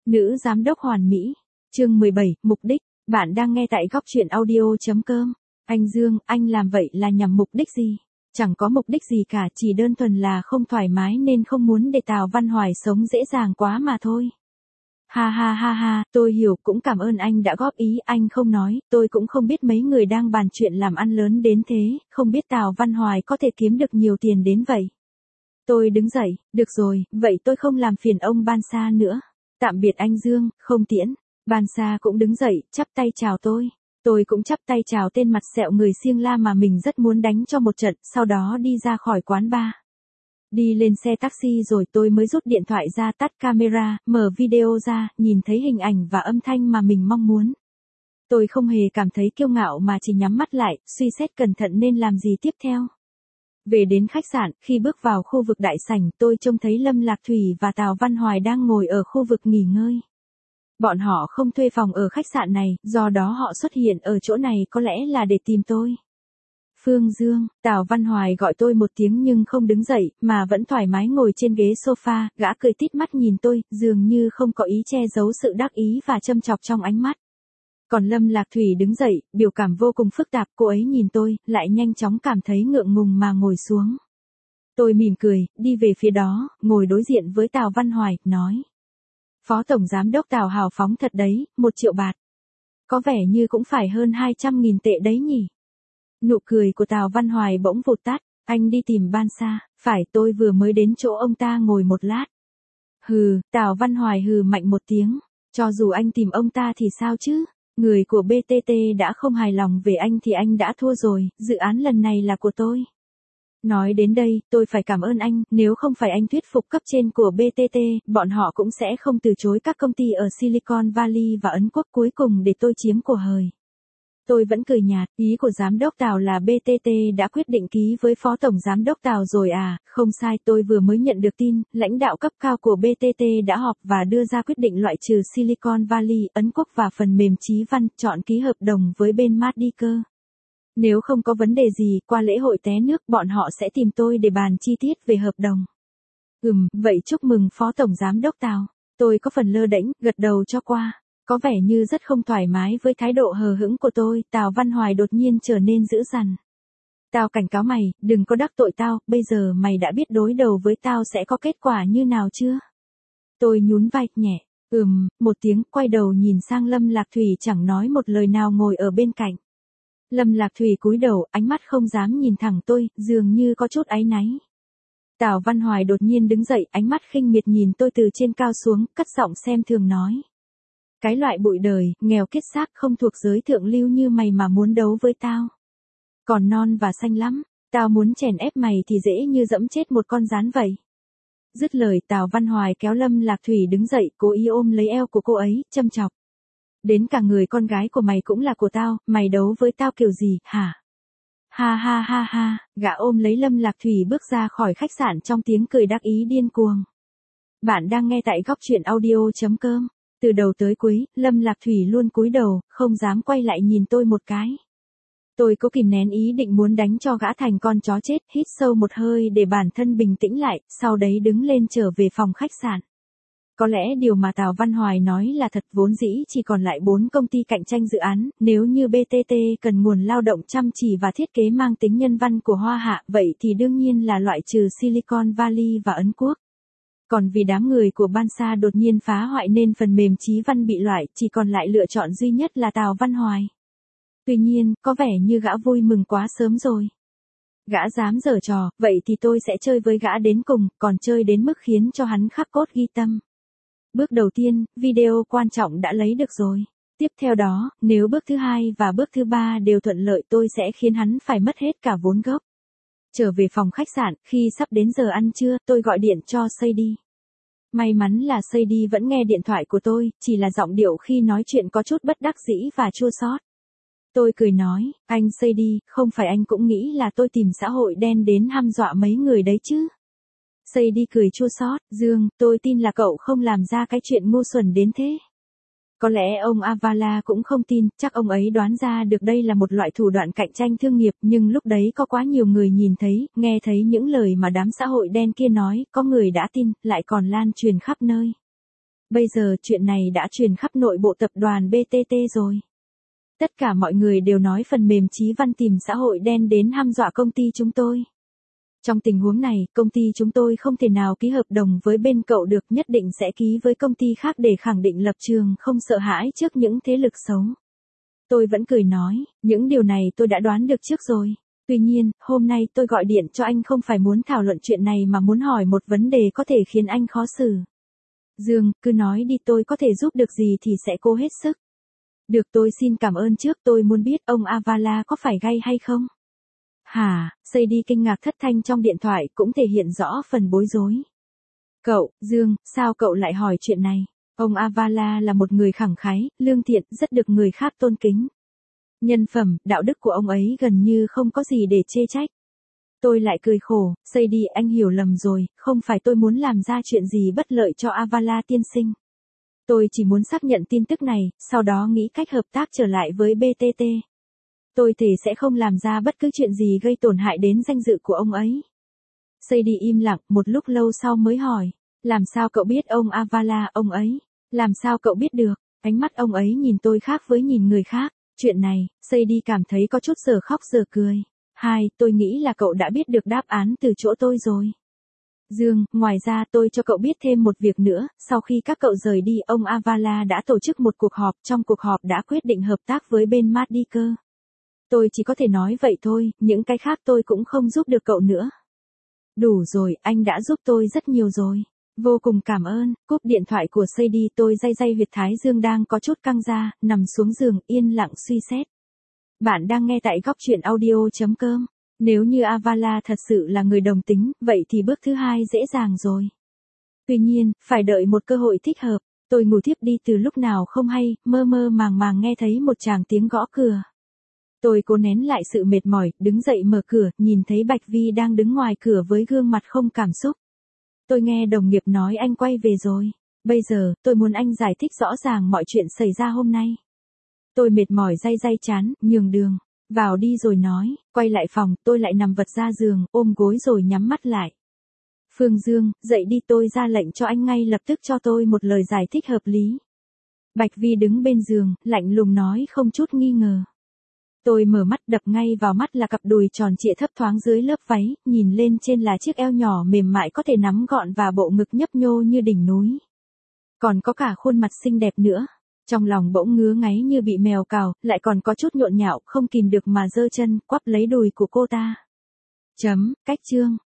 Nữ giám đốc hoàn mỹ. Chương 17, mục đích. Bạn đang nghe tại góc truyện audio.com. Anh Dương, anh làm vậy là nhằm mục đích gì? Chẳng có mục đích gì cả, chỉ đơn thuần là không thoải mái nên không muốn để Tào Văn Hoài sống dễ dàng quá mà thôi. Ha ha ha ha, tôi hiểu, cũng cảm ơn anh đã góp ý, anh không nói, tôi cũng không biết mấy người đang bàn chuyện làm ăn lớn đến thế, không biết Tào Văn Hoài có thể kiếm được nhiều tiền đến vậy. Tôi đứng dậy, được rồi, vậy tôi không làm phiền ông Ban Sa nữa. Tạm biệt anh Dương, không tiễn. Ban Sa cũng đứng dậy, chắp tay chào tôi. Tôi cũng chắp tay chào tên mặt sẹo người Siêng La mà mình rất muốn đánh cho một trận, sau đó đi ra khỏi quán bar. Đi lên xe taxi rồi tôi mới rút điện thoại ra, tắt camera, mở video ra, nhìn thấy hình ảnh và âm thanh mà mình mong muốn. Tôi không hề cảm thấy kiêu ngạo mà chỉ nhắm mắt lại, suy xét cẩn thận nên làm gì tiếp theo. Về đến khách sạn, khi bước vào khu vực đại sảnh, tôi trông thấy Lâm Lạc Thủy và Tào Văn Hoài đang ngồi ở khu vực nghỉ ngơi. Bọn họ không thuê phòng ở khách sạn này, do đó họ xuất hiện ở chỗ này có lẽ là để tìm tôi. Phương Dương, Tào Văn Hoài gọi tôi một tiếng nhưng không đứng dậy, mà vẫn thoải mái ngồi trên ghế sofa, gã cười tít mắt nhìn tôi, dường như không có ý che giấu sự đắc ý và châm chọc trong ánh mắt. Còn Lâm Lạc Thủy đứng dậy, biểu cảm vô cùng phức tạp, cô ấy nhìn tôi, lại nhanh chóng cảm thấy ngượng ngùng mà ngồi xuống. Tôi mỉm cười, đi về phía đó, ngồi đối diện với Tào Văn Hoài, nói. Phó Tổng Giám đốc Tào hào phóng thật đấy, 1 triệu bạt. Có vẻ như cũng phải hơn 200.000 tệ đấy nhỉ. Nụ cười của Tào Văn Hoài bỗng vụt tắt, anh đi tìm Ban Sa, phải, tôi vừa mới đến chỗ ông ta ngồi một lát. Hừ, Tào Văn Hoài hừ mạnh một tiếng, cho dù anh tìm ông ta thì sao chứ? Người của BTT đã không hài lòng về anh thì anh đã thua rồi, dự án lần này là của tôi. Nói đến đây, tôi phải cảm ơn anh, nếu không phải anh thuyết phục cấp trên của BTT, bọn họ cũng sẽ không từ chối các công ty ở Silicon Valley và Ấn Quốc cuối cùng để tôi chiếm của hời. Tôi vẫn cười nhạt, ý của Giám đốc Tào là BTT đã quyết định ký với Phó Tổng Giám đốc Tào rồi à, không sai, tôi vừa mới nhận được tin, lãnh đạo cấp cao của BTT đã họp và đưa ra quyết định loại trừ Silicon Valley, Ấn Quốc và phần mềm Chí Văn, chọn ký hợp đồng với bên Medica. Nếu không có vấn đề gì, qua lễ hội té nước, bọn họ sẽ tìm tôi để bàn chi tiết về hợp đồng. Vậy chúc mừng Phó Tổng Giám đốc Tào. Tôi có phần lơ đễnh, gật đầu cho qua. Có vẻ như rất không thoải mái với thái độ hờ hững của tôi, Tào Văn Hoài đột nhiên trở nên dữ dằn. Tao cảnh cáo mày, đừng có đắc tội tao, bây giờ mày đã biết đối đầu với tao sẽ có kết quả như nào chưa? Tôi nhún vai, nhẹ, một tiếng, quay đầu nhìn sang Lâm Lạc Thủy chẳng nói một lời nào ngồi ở bên cạnh. Lâm Lạc Thủy cúi đầu, ánh mắt không dám nhìn thẳng tôi, dường như có chút áy náy. Tào Văn Hoài đột nhiên đứng dậy, ánh mắt khinh miệt nhìn tôi từ trên cao xuống, cất giọng xem thường nói. Cái loại bụi đời, nghèo kiết xác không thuộc giới thượng lưu như mày mà muốn đấu với tao. Còn non và xanh lắm, tao muốn chèn ép mày thì dễ như dẫm chết một con rán vậy. Dứt lời, Tào Văn Hoài kéo Lâm Lạc Thủy đứng dậy, cố ý ôm lấy eo của cô ấy, châm chọc. Đến cả người con gái của mày cũng là của tao, mày đấu với tao kiểu gì, hả? Ha ha ha ha, gã ôm lấy Lâm Lạc Thủy bước ra khỏi khách sạn trong tiếng cười đắc ý điên cuồng. Bạn đang nghe tại góc truyện audio.com. Từ đầu tới cuối, Lâm Lạc Thủy luôn cúi đầu, không dám quay lại nhìn tôi một cái. Tôi có kìm nén ý định muốn đánh cho gã thành con chó chết, hít sâu một hơi để bản thân bình tĩnh lại, sau đấy đứng lên trở về phòng khách sạn. Có lẽ điều mà Tào Văn Hoài nói là thật, vốn dĩ chỉ còn lại 4 công ty cạnh tranh dự án, nếu như BTT cần nguồn lao động chăm chỉ và thiết kế mang tính nhân văn của Hoa Hạ, vậy thì đương nhiên là loại trừ Silicon Valley và Ấn Quốc. Còn vì đám người của Ban Sa đột nhiên phá hoại nên phần mềm Chí Văn bị loại, chỉ còn lại lựa chọn duy nhất là Tào Văn Hoài. Tuy nhiên, có vẻ như gã vui mừng quá sớm rồi. Gã dám giở trò, vậy thì tôi sẽ chơi với gã đến cùng, còn chơi đến mức khiến cho hắn khắc cốt ghi tâm. Bước đầu tiên, video quan trọng đã lấy được rồi. Tiếp theo đó, nếu bước thứ 2 và bước thứ 3 đều thuận lợi tôi sẽ khiến hắn phải mất hết cả vốn gốc. Trở về phòng khách sạn, khi sắp đến giờ ăn trưa, tôi gọi điện cho Sadie. May mắn là Sadie vẫn nghe điện thoại của tôi, chỉ là giọng điệu khi nói chuyện có chút bất đắc dĩ và chua xót. Tôi cười nói, anh Sadie, không phải anh cũng nghĩ là tôi tìm xã hội đen đến hăm dọa mấy người đấy chứ? Sadie cười chua xót, Dương, tôi tin là cậu không làm ra cái chuyện ngu xuẩn đến thế. Có lẽ ông Avala cũng không tin, chắc ông ấy đoán ra được đây là một loại thủ đoạn cạnh tranh thương nghiệp, nhưng lúc đấy có quá nhiều người nhìn thấy, nghe thấy những lời mà đám xã hội đen kia nói, có người đã tin, lại còn lan truyền khắp nơi. Bây giờ chuyện này đã truyền khắp nội bộ tập đoàn BTT rồi. Tất cả mọi người đều nói phần mềm Chí Văn tìm xã hội đen đến hăm dọa công ty chúng tôi. Trong tình huống này, công ty chúng tôi không thể nào ký hợp đồng với bên cậu được, nhất định sẽ ký với công ty khác để khẳng định lập trường không sợ hãi trước những thế lực xấu. Tôi vẫn cười nói, những điều này tôi đã đoán được trước rồi. Tuy nhiên, hôm nay tôi gọi điện cho anh không phải muốn thảo luận chuyện này mà muốn hỏi một vấn đề có thể khiến anh khó xử. Dương, cứ nói đi, tôi có thể giúp được gì thì sẽ cố hết sức. Được, tôi xin cảm ơn trước, tôi muốn biết ông Avala có phải gay hay không? Hả, Sadie kinh ngạc thất thanh trong điện thoại cũng thể hiện rõ phần bối rối. Cậu, Dương, sao cậu lại hỏi chuyện này? Ông Avala là một người khẳng khái, lương thiện, rất được người khác tôn kính. Nhân phẩm, đạo đức của ông ấy gần như không có gì để chê trách. Tôi lại cười khổ, Sadie, anh hiểu lầm rồi, không phải tôi muốn làm ra chuyện gì bất lợi cho Avala tiên sinh. Tôi chỉ muốn xác nhận tin tức này, sau đó nghĩ cách hợp tác trở lại với BTT. Tôi thề sẽ không làm ra bất cứ chuyện gì gây tổn hại đến danh dự của ông ấy. Sadie im lặng, một lúc lâu sau mới hỏi, làm sao cậu biết ông Avala, ông ấy? Làm sao cậu biết được? Ánh mắt ông ấy nhìn tôi khác với nhìn người khác. Chuyện này, Sadie cảm thấy có chút giờ khóc giờ cười. Tôi nghĩ là cậu đã biết được đáp án từ chỗ tôi rồi. Dương, ngoài ra tôi cho cậu biết thêm một việc nữa, sau khi các cậu rời đi, ông Avala đã tổ chức một cuộc họp, trong cuộc họp đã quyết định hợp tác với bên Medica. Tôi chỉ có thể nói vậy thôi, những cái khác tôi cũng không giúp được cậu nữa. Đủ rồi, anh đã giúp tôi rất nhiều rồi. Vô cùng cảm ơn. Cúp điện thoại của Sadie, tôi day day huyệt thái dương đang có chút căng ra, nằm xuống giường, yên lặng suy xét. Bạn đang nghe tại góc truyện audio.com. Nếu như Avala thật sự là người đồng tính, vậy thì bước thứ hai dễ dàng rồi. Tuy nhiên, phải đợi một cơ hội thích hợp. Tôi ngủ thiếp đi từ lúc nào không hay, mơ mơ màng màng nghe thấy một tràng tiếng gõ cửa. Tôi cố nén lại sự mệt mỏi, đứng dậy mở cửa, nhìn thấy Bạch Vi đang đứng ngoài cửa với gương mặt không cảm xúc. Tôi nghe đồng nghiệp nói anh quay về rồi. Bây giờ, tôi muốn anh giải thích rõ ràng mọi chuyện xảy ra hôm nay. Tôi mệt mỏi day day chán, nhường đường. Vào đi rồi nói, quay lại phòng, tôi lại nằm vật ra giường, ôm gối rồi nhắm mắt lại. Phương Dương, dậy đi, tôi ra lệnh cho anh ngay lập tức cho tôi một lời giải thích hợp lý. Bạch Vi đứng bên giường, lạnh lùng nói không chút nghi ngờ. Tôi mở mắt, đập ngay vào mắt là cặp đùi tròn trịa thấp thoáng dưới lớp váy, nhìn lên trên là chiếc eo nhỏ mềm mại có thể nắm gọn và bộ ngực nhấp nhô như đỉnh núi. Còn có cả khuôn mặt xinh đẹp nữa. Trong lòng bỗng ngứa ngáy như bị mèo cào, lại còn có chút nhộn nhạo, không kìm được mà giơ chân, quắp lấy đùi của cô ta. Cách chương.